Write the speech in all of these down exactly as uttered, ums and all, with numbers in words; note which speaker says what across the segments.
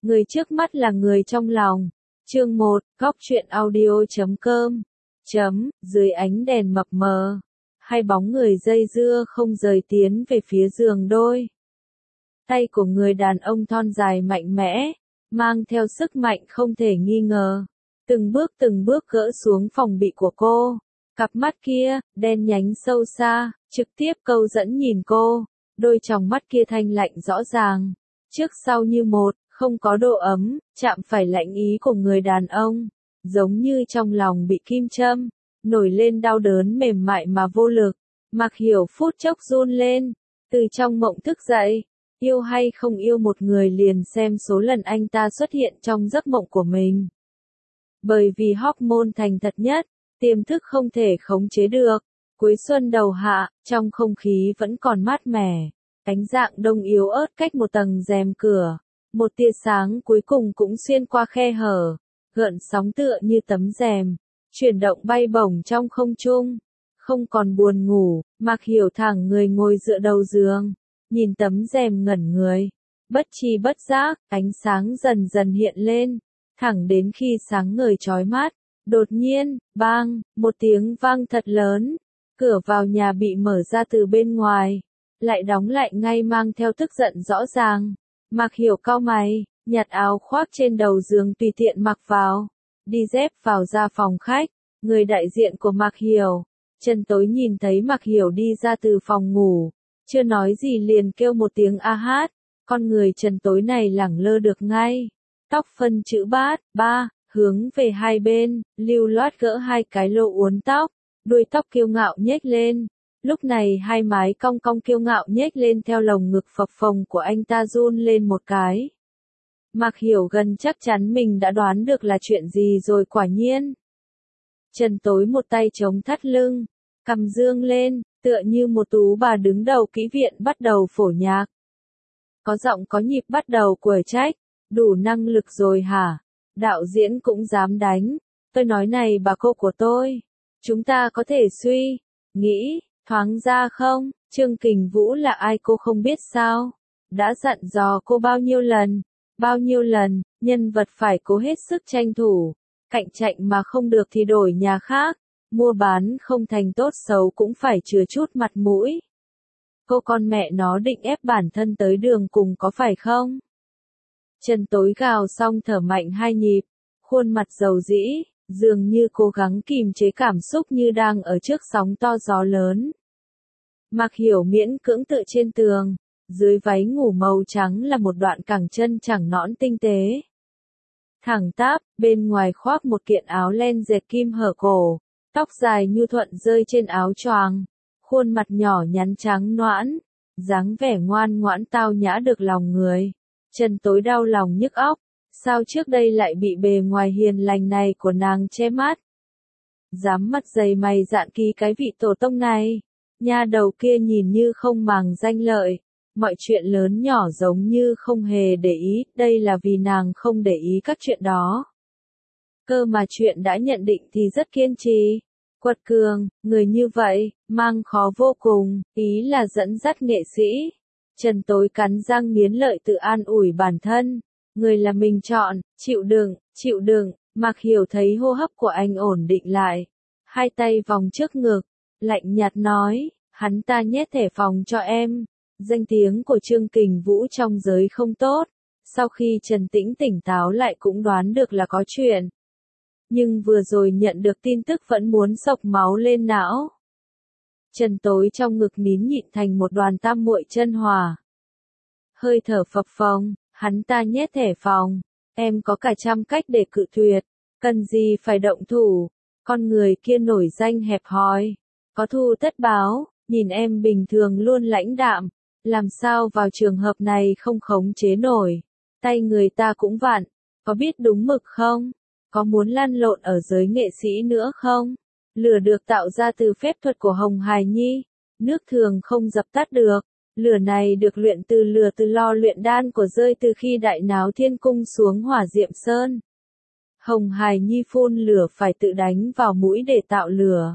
Speaker 1: Người trước mắt là người trong lòng. Chương một, góc truyện audio chấm com. Chấm, dưới ánh đèn mập mờ, hai bóng người dây dưa không rời tiến về phía giường đôi. Tay của người đàn ông thon dài mạnh mẽ, mang theo sức mạnh không thể nghi ngờ. Từng bước từng bước gỡ xuống phòng bị của cô. Cặp mắt kia, đen nhánh sâu xa, trực tiếp câu dẫn nhìn cô. Đôi tròng mắt kia thanh lạnh rõ ràng. Trước sau như một, không có độ ấm, chạm phải lạnh ý của người đàn ông. Giống như trong lòng bị kim châm, nổi lên đau đớn mềm mại mà vô lực. Mạc Hiểu phút chốc run lên, từ trong mộng thức dậy. Yêu hay không yêu một người liền xem số lần anh ta xuất hiện trong giấc mộng của mình. Bởi vì hormone thành thật nhất, tiềm thức không thể khống chế được. Cuối xuân đầu hạ, trong không khí vẫn còn mát mẻ. Ánh dạng đông yếu ớt cách một tầng rèm cửa. Một tia sáng cuối cùng cũng xuyên qua khe hở. Gợn sóng tựa như tấm rèm. Chuyển động bay bổng trong không trung. Không còn buồn ngủ, Mạc Hiểu thẳng người ngồi dựa đầu giường. Nhìn tấm rèm ngẩn người. Bất tri bất giác, ánh sáng dần dần hiện lên. Thẳng đến khi sáng ngời chói mắt. Đột nhiên, bang, một tiếng vang thật lớn. Cửa vào nhà bị mở ra từ bên ngoài. Lại đóng lại ngay mang theo tức giận rõ ràng. Mạc Hiểu cau mày, nhặt áo khoác trên đầu giường tùy tiện mặc vào. Đi dép vào ra phòng khách. Người đại diện của Mạc Hiểu. Trần Tối nhìn thấy Mạc Hiểu đi ra từ phòng ngủ. Chưa nói gì liền kêu một tiếng a hát. Con người Trần Tối này lẳng lơ được ngay. Tóc phân chữ bát, ba, hướng về hai bên, lưu loát gỡ hai cái lỗ uốn tóc. Đuôi tóc kiêu ngạo nhếch lên. Lúc này hai mái cong cong kiêu ngạo nhếch lên theo lồng ngực phập phồng của anh ta run lên một cái. Mạc Hiểu gần chắc chắn mình đã đoán được là chuyện gì rồi quả nhiên. Trần Tối một tay chống thắt lưng, cằm dương lên, tựa như một tú bà đứng đầu kỹ viện bắt đầu phổ nhạc. Có giọng có nhịp bắt đầu quở trách, đủ năng lực rồi hả? Đạo diễn cũng dám đánh. Tôi nói này bà cô của tôi, chúng ta có thể suy, nghĩ, thoáng ra không? Trương Kình Vũ là ai cô không biết sao? Đã dặn dò cô bao nhiêu lần, bao nhiêu lần, nhân vật phải cố hết sức tranh thủ. Cạnh tranh mà không được thì đổi nhà khác. Mua bán không thành tốt xấu cũng phải chừa chút mặt mũi. Cô con mẹ nó định ép bản thân tới đường cùng có phải không? Trần Tối gào xong thở mạnh hai nhịp. Khuôn mặt dầu dĩ, dường như cố gắng kìm chế cảm xúc như đang ở trước sóng to gió lớn. Mạc Hiểu miễn cưỡng tựa trên tường. Dưới váy ngủ màu trắng là một đoạn cẳng chân chẳng nõn tinh tế. Thẳng tắp, bên ngoài khoác một kiện áo len dệt kim hở cổ. Tóc dài nhu thuận rơi trên áo choàng. Khuôn mặt nhỏ nhắn trắng nõn. Dáng vẻ ngoan ngoãn tao nhã được lòng người. Trần Tối đau lòng nhức óc. Sao trước đây lại bị bề ngoài hiền lành này của nàng che mắt? Dám mặt dày mày dạn ký cái vị tổ tông này. Nha đầu kia nhìn như không màng danh lợi. Mọi chuyện lớn nhỏ giống như không hề để ý. Đây là vì nàng không để ý các chuyện đó. Cơ mà chuyện đã nhận định thì rất kiên trì. Quật cường, người như vậy, mang khó vô cùng, ý là dẫn dắt nghệ sĩ. Trần Tối cắn răng nghiến lợi tự an ủi bản thân. Người là mình chọn, chịu đựng, chịu đựng. Mạc Hiểu thấy hô hấp của anh ổn định lại. Hai tay vòng trước ngực, lạnh nhạt nói, hắn ta nhét thẻ phòng cho em. Danh tiếng của Trương Kình Vũ trong giới không tốt. Sau khi Trần Tĩnh tỉnh táo lại cũng đoán được là có chuyện. Nhưng vừa rồi nhận được tin tức vẫn muốn xộc máu lên não. Trần Tối trong ngực nín nhịn thành một đoàn tam muội chân hòa. Hơi thở phập phồng, hắn ta nhét thẻ phòng. Em có cả trăm cách để cự tuyệt. Cần gì phải động thủ. Con người kia nổi danh hẹp hòi. Có thù tất báo, nhìn em bình thường luôn lãnh đạm. Làm sao vào trường hợp này không khống chế nổi. Tay người ta cũng vặn. Có biết đúng mực không? Có muốn lăn lộn ở giới nghệ sĩ nữa không? Lửa được tạo ra từ phép thuật của Hồng Hài Nhi. Nước thường không dập tắt được. Lửa này được luyện từ lửa từ lò luyện đan của rơi từ khi đại náo thiên cung xuống hỏa diệm sơn. Hồng Hài Nhi phun lửa phải tự đánh vào mũi để tạo lửa.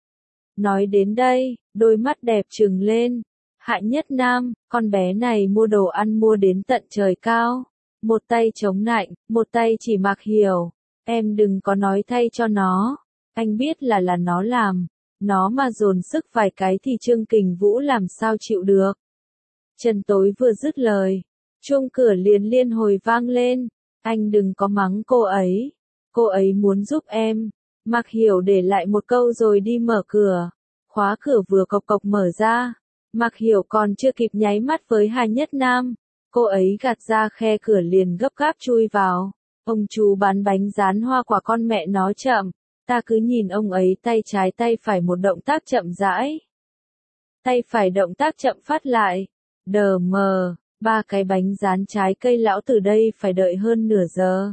Speaker 1: Nói đến đây, đôi mắt đẹp trừng lên. Hạ Nhất Nam, con bé này mua đồ ăn mua đến tận trời cao. một tay chống nạnh, một tay chỉ Mạc Hiểu. Em đừng có nói thay cho nó, anh biết là là nó làm, nó mà dồn sức vài cái thì Trương Kình Vũ làm sao chịu được. Trần Tối vừa dứt lời, chuông cửa liền liên hồi vang lên, anh đừng có mắng cô ấy, cô ấy muốn giúp em. Mạc Hiểu để lại một câu rồi đi mở cửa, khóa cửa vừa cộc cộc mở ra, Mạc Hiểu còn chưa kịp nháy mắt với Hà Nhất Nam, cô ấy gạt ra khe cửa liền gấp gáp chui vào. Ông chú bán bánh rán hoa quả con mẹ nó chậm, ta cứ nhìn ông ấy tay trái tay phải một động tác chậm rãi. Tay phải động tác chậm phát lại, đờ mờ, ba cái bánh rán trái cây lão từ đây phải đợi hơn nửa giờ.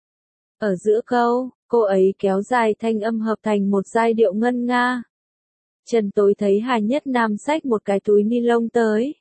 Speaker 1: Ở giữa câu, cô ấy kéo dài thanh âm hợp thành một giai điệu ngân nga. Trần Tối thấy Hà Nhất Nam xách một cái túi ni lông tới.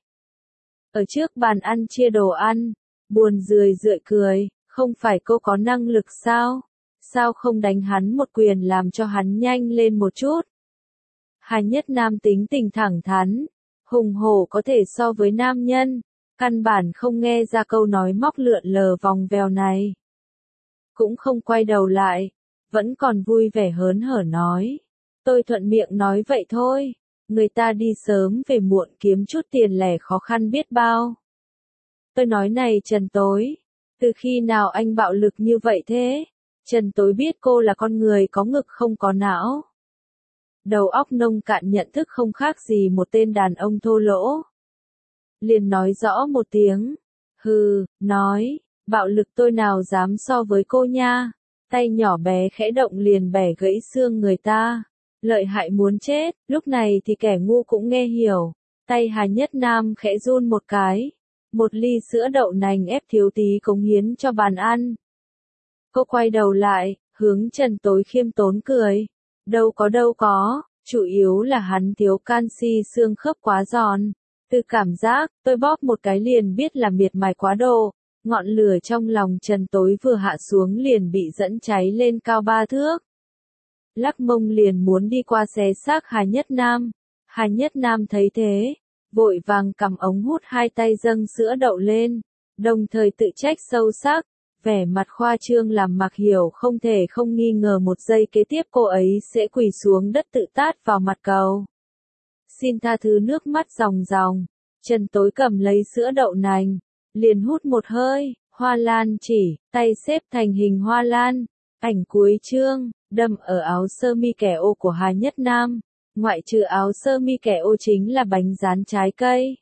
Speaker 1: Ở trước bàn ăn chia đồ ăn, buồn rười rượi cười, không phải cô có năng lực sao? Sao không đánh hắn một quyền làm cho hắn nhanh lên một chút? Hà Nhất Nam tính tình thẳng thắn, hùng hổ có thể so với nam nhân, căn bản không nghe ra câu nói móc lượn lờ vòng vèo này. Cũng không quay đầu lại, vẫn còn vui vẻ hớn hở nói. Tôi thuận miệng nói vậy thôi, người ta đi sớm về muộn kiếm chút tiền lẻ khó khăn biết bao. Tôi nói này Trần Tối, từ khi nào anh bạo lực như vậy thế? Trần Tối biết cô là con người có ngực không có não. Đầu óc nông cạn nhận thức không khác gì một tên đàn ông thô lỗ. Liền nói rõ một tiếng. Hừ, nói, bạo lực tôi nào dám so với cô nha. Tay nhỏ bé khẽ động liền bẻ gãy xương người ta. Lợi hại muốn chết, lúc này thì kẻ ngu cũng nghe hiểu. Tay Hà Nhất Nam khẽ run một cái. Một ly sữa đậu nành ép thiếu tí cống hiến cho bàn ăn. Cô quay đầu lại, hướng Trần Tối khiêm tốn cười. Đâu có đâu có, chủ yếu là hắn thiếu canxi xương khớp quá giòn. Từ cảm giác, tôi bóp một cái liền biết là miệt mài quá độ. Ngọn lửa trong lòng Trần Tối vừa hạ xuống liền bị dẫn cháy lên cao ba thước. Lắc mông liền muốn đi qua xé xác Hà Nhất Nam. Hà Nhất Nam thấy thế, vội vàng cầm ống hút hai tay dâng sữa đậu lên, đồng thời tự trách sâu sắc, vẻ mặt khoa trương làm Mạc Hiểu không thể không nghi ngờ một giây kế tiếp cô ấy sẽ quỳ xuống đất tự tát vào mặt cầu. Xin tha thứ nước mắt ròng ròng, Trần Tối cầm lấy sữa đậu nành, liền hút một hơi, hoa lan chỉ, tay xếp thành hình hoa lan, ảnh cuối chương, đâm ở áo sơ mi kẻ ô của Hà Nhất Nam. Ngoại trừ áo sơ mi kẻ ô chính là bánh rán trái cây.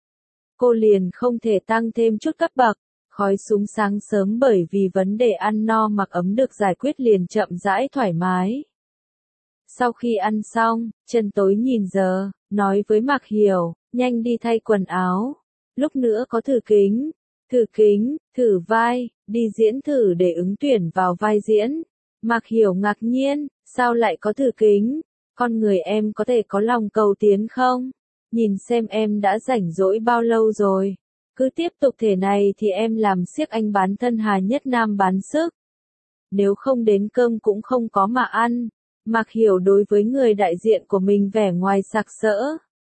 Speaker 1: Cô liền không thể tăng thêm chút cấp bậc, khói súng sáng sớm bởi vì vấn đề ăn no mặc ấm được giải quyết liền chậm rãi thoải mái. Sau khi ăn xong, Trần Tối nhìn giờ, nói với Mạc Hiểu, nhanh đi thay quần áo. Lúc nữa có thử kính, thử kính, thử vai, đi diễn thử để ứng tuyển vào vai diễn. Mạc Hiểu ngạc nhiên, sao lại có thử kính? Con người em có thể có lòng cầu tiến không? Nhìn xem em đã rảnh rỗi bao lâu rồi. Cứ tiếp tục thế này thì em làm siếc anh bán thân Hà Nhất Nam bán sức. Nếu không đến cơm cũng không có mà ăn. Mạc Hiểu đối với người đại diện của mình vẻ ngoài sặc sỡ.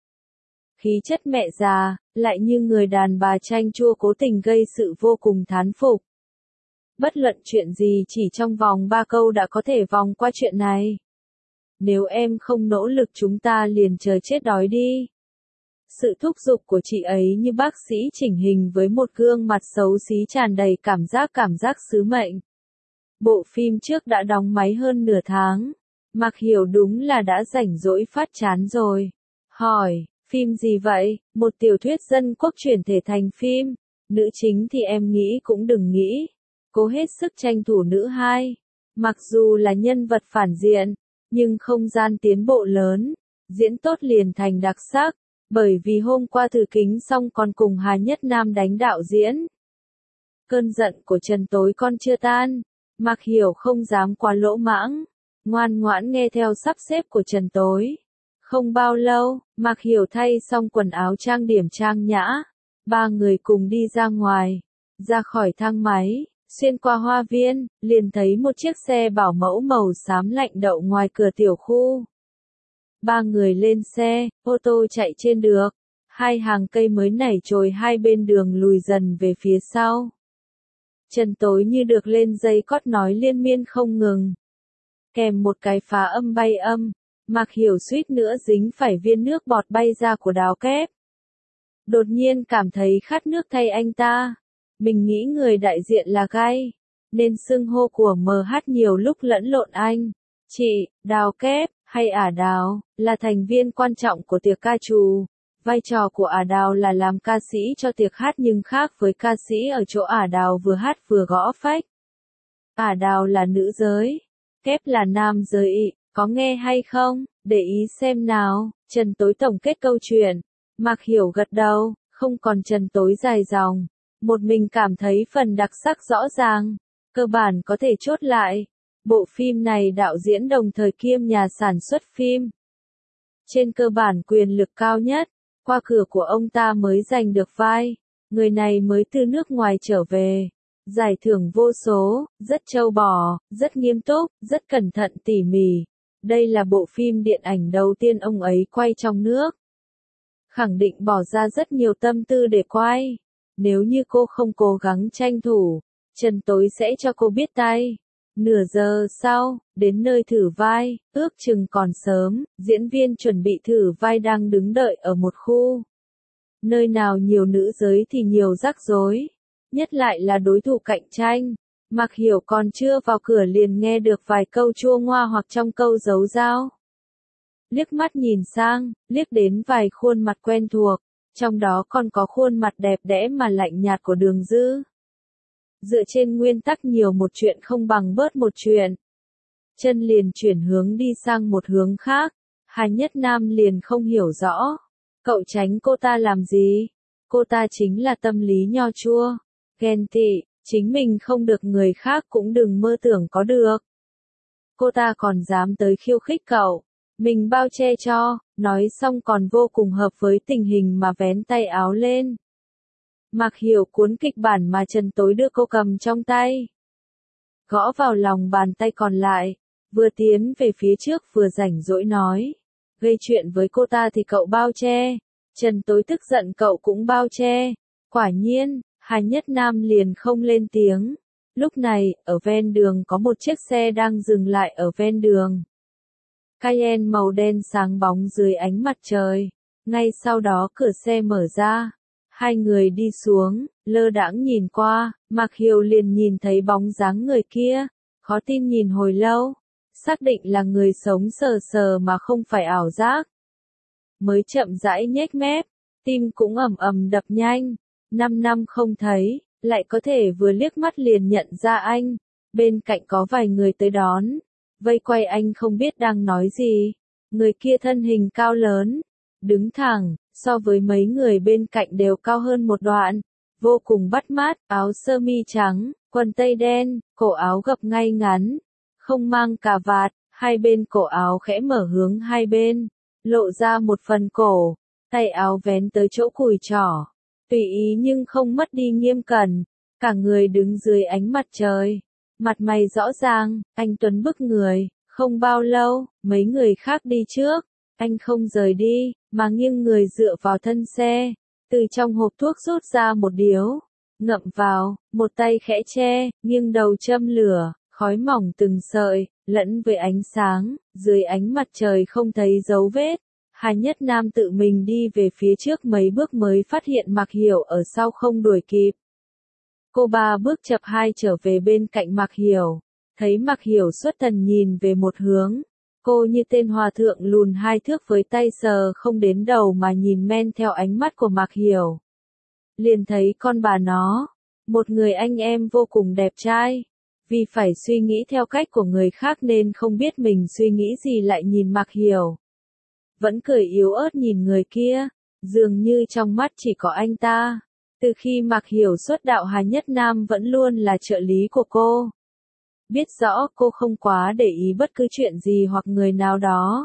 Speaker 1: Khí chất mẹ già, lại như người đàn bà chanh chua cố tình gây sự vô cùng thán phục. Bất luận chuyện gì chỉ trong vòng ba câu đã có thể vòng qua chuyện này. Nếu em không nỗ lực chúng ta liền chờ chết đói đi. Sự thúc giục của chị ấy như bác sĩ chỉnh hình với một gương mặt xấu xí tràn đầy cảm giác cảm giác sứ mệnh. Bộ phim trước đã đóng máy hơn nửa tháng. Mạc Hiểu đúng là đã rảnh rỗi phát chán rồi. Hỏi, phim gì vậy? Một tiểu thuyết dân quốc chuyển thể thành phim. Nữ chính thì em nghĩ cũng đừng nghĩ. Cố hết sức tranh thủ nữ hai. Mặc dù là nhân vật phản diện, nhưng không gian tiến bộ lớn. Diễn tốt liền thành đặc sắc. Bởi vì hôm qua thử kính xong còn cùng Hà Nhất Nam đánh đạo diễn. Cơn giận của Trần Tối con chưa tan. Mạc Hiểu không dám quá lỗ mãng. Ngoan ngoãn nghe theo sắp xếp của Trần Tối. Không bao lâu, Mạc Hiểu thay xong quần áo trang điểm trang nhã. Ba người cùng đi ra ngoài. Ra khỏi thang máy, xuyên qua hoa viên, liền thấy một chiếc xe bảo mẫu màu xám lạnh đậu ngoài cửa tiểu khu. Ba người lên xe, ô tô chạy trên được. Hai hàng cây mới nảy chồi hai bên đường lùi dần về phía sau. Trần Tối như được lên dây cót nói liên miên không ngừng. Kèm một cái phá âm bay âm, Mạc Hiểu suýt nữa dính phải viên nước bọt bay ra của Đào Kép. Đột nhiên cảm thấy khát nước thay anh ta. Mình nghĩ người đại diện là gay, nên xưng hô của em hát nhiều lúc lẫn lộn anh. Chị, Đào Kép, hay Ả Đào, là thành viên quan trọng của tiệc ca trù. Vai trò của Ả Đào là làm ca sĩ cho tiệc hát nhưng khác với ca sĩ ở chỗ Ả Đào vừa hát vừa gõ phách. Ả Đào là nữ giới, Kép là nam giới, có nghe hay không? Để ý xem nào. Trần Tối tổng kết câu chuyện. Mạc Hiểu gật đầu, không còn Trần Tối dài dòng. Một mình cảm thấy phần đặc sắc rõ ràng, cơ bản có thể chốt lại. Bộ phim này đạo diễn đồng thời kiêm nhà sản xuất phim. Trên cơ bản quyền lực cao nhất, qua cửa của ông ta mới giành được vai. Người này mới từ nước ngoài trở về. Giải thưởng vô số, rất trâu bò, rất nghiêm túc, rất cẩn thận tỉ mỉ. Đây là bộ phim điện ảnh đầu tiên ông ấy quay trong nước. Khẳng định bỏ ra rất nhiều tâm tư để quay. Nếu như cô không cố gắng tranh thủ, Trần Tối sẽ cho cô biết tay. Nửa giờ sau, đến nơi thử vai, ước chừng còn sớm, diễn viên chuẩn bị thử vai đang đứng đợi ở một khu. Nơi nào nhiều nữ giới thì nhiều rắc rối, nhất lại là đối thủ cạnh tranh. Mạc Hiểu còn chưa vào cửa liền nghe được vài câu chua ngoa hoặc trong câu giấu dao. Liếc mắt nhìn sang, liếc đến vài khuôn mặt quen thuộc, trong đó còn có khuôn mặt đẹp đẽ mà lạnh nhạt của Đường Dư. Dựa trên nguyên tắc nhiều một chuyện không bằng bớt một chuyện. Chân liền chuyển hướng đi sang một hướng khác, Hà Nhất Nam liền không hiểu rõ. Cậu tránh cô ta làm gì? Cô ta chính là tâm lý nho chua, ghen tị, chính mình không được người khác cũng đừng mơ tưởng có được. Cô ta còn dám tới khiêu khích cậu, mình bao che cho, nói xong còn vô cùng hợp với tình hình mà vén tay áo lên. Mạc Hiểu cuốn kịch bản mà Trần Tối đưa cô cầm trong tay. Gõ vào lòng bàn tay còn lại, vừa tiến về phía trước vừa rảnh rỗi nói. Gây chuyện với cô ta thì cậu bao che. Trần Tối tức giận cậu cũng bao che. Quả nhiên, Hà Nhất Nam liền không lên tiếng. Lúc này, ở ven đường có một chiếc xe đang dừng lại ở ven đường. Cayenne màu đen sáng bóng dưới ánh mặt trời. Ngay sau đó cửa xe mở ra. Hai người đi xuống, lơ đãng nhìn qua, Mạc Hiểu liền nhìn thấy bóng dáng người kia. Khó tin nhìn hồi lâu. Xác định là người sống sờ sờ mà không phải ảo giác. Mới chậm rãi nhếch mép, tim cũng ầm ầm đập nhanh. Năm năm không thấy, lại có thể vừa liếc mắt liền nhận ra anh. Bên cạnh có vài người tới đón. Vây quay anh không biết đang nói gì. Người kia thân hình cao lớn, đứng thẳng, so với mấy người bên cạnh đều cao hơn một đoạn. Vô cùng bắt mắt, áo sơ mi trắng, quần tây đen, cổ áo gập ngay ngắn. Không mang cà vạt, hai bên cổ áo khẽ mở hướng hai bên. Lộ ra một phần cổ, tay áo vén tới chỗ cùi trỏ. Tùy ý nhưng không mất đi nghiêm cẩn. Cả người đứng dưới ánh mặt trời. Mặt mày rõ ràng, anh Tuấn bức người. Không bao lâu, mấy người khác đi trước. Anh không rời đi, mà nghiêng người dựa vào thân xe. Từ trong hộp thuốc rút ra một điếu. Ngậm vào, một tay khẽ che, nghiêng đầu châm lửa. Khói mỏng từng sợi, lẫn với ánh sáng. Dưới ánh mặt trời không thấy dấu vết. Hà Nhất Nam tự mình đi về phía trước mấy bước mới phát hiện Mạc Hiểu ở sau không đuổi kịp. Cô ba bước chập hai trở về bên cạnh Mạc Hiểu. Thấy Mạc Hiểu xuất thần nhìn về một hướng. Cô như tên hòa thượng lùn hai thước với tay sờ không đến đầu mà nhìn men theo ánh mắt của Mạc Hiểu. Liền thấy con bà nó. Một người anh em vô cùng đẹp trai. Vì phải suy nghĩ theo cách của người khác nên không biết mình suy nghĩ gì lại nhìn Mạc Hiểu. Vẫn cười yếu ớt nhìn người kia, dường như trong mắt chỉ có anh ta. Từ khi Mạc Hiểu xuất đạo Hà Nhất Nam vẫn luôn là trợ lý của cô. Biết rõ cô không quá để ý bất cứ chuyện gì hoặc người nào đó.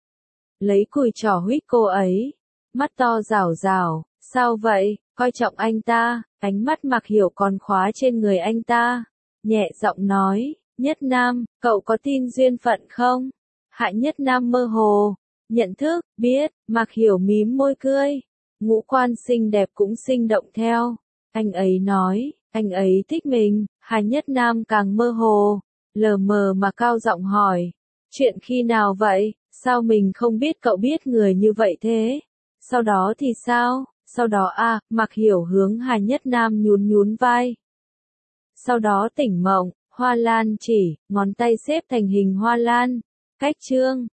Speaker 1: Lấy cùi trỏ huých cô ấy, mắt to rảo rảo, sao vậy, coi trọng anh ta, ánh mắt Mạc Hiểu còn khóa trên người anh ta. Nhẹ giọng nói, Nhất Nam, cậu có tin duyên phận không? Hạ Nhất Nam mơ hồ. Nhận thức, biết, Mạc Hiểu mím môi cười. Ngũ quan xinh đẹp cũng sinh động theo. Anh ấy nói, Anh ấy thích mình, Hà Nhất Nam càng mơ hồ, lờ mờ mà cao giọng hỏi. Chuyện khi nào vậy, sao mình không biết cậu biết người như vậy thế? Sau đó thì sao? Sau đó à, Mạc Hiểu hướng Hà Nhất Nam nhún nhún vai. Sau đó tỉnh mộng, hoa lan chỉ, ngón tay xếp thành hình hoa lan. Cách chương